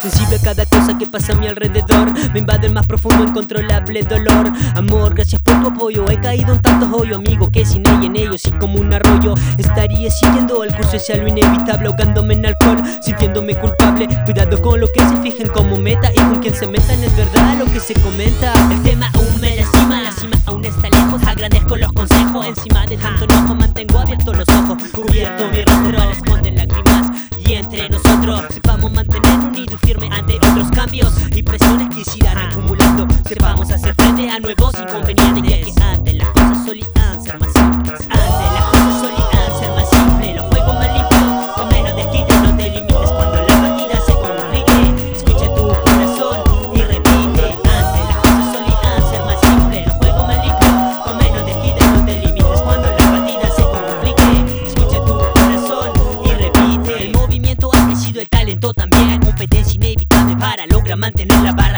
sensible a cada cosa que pasa a mi alrededor. Me invade el más profundo, incontrolable dolor. Amor, gracias por tu apoyo. He caído en tantos hoyos, amigo, que sin ella en ellos, y como un arroyo estaría siguiendo el curso hacia lo inevitable, ahogándome en alcohol, sintiéndome culpable. Cuidado con lo que se fijen como meta, y con quien se metan es verdad lo que se comenta. El tema aún me lastima, la cima aún está lejos. Agradezco los consejos, encima de tanto enojo mantengo abiertos los ojos. Cubierto mi rostro, al esconden lágrimas. Y entre nosotros sepamos mantener unido y firme ante otros cambios y presiones que se irán acumulando. Sepamos hacer frente a nuevos inconvenientes, ya que antes las cosas solían ser más simples. Antes las cosas solían ser más simples. Los juegos más limpios, con menos desquite. No te limites cuando la partida se complique. Escucha tu corazón y repite. Antes las cosas solían ser más simples. Los juegos más limpios, con menos desquite. No te limites cuando la partida se complique. Escucha tu corazón y repite. El movimiento ha crecido, el talento también. Competencia inevitable para lograr mantener la barra.